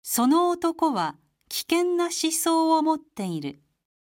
その男は危険な思想を持っている。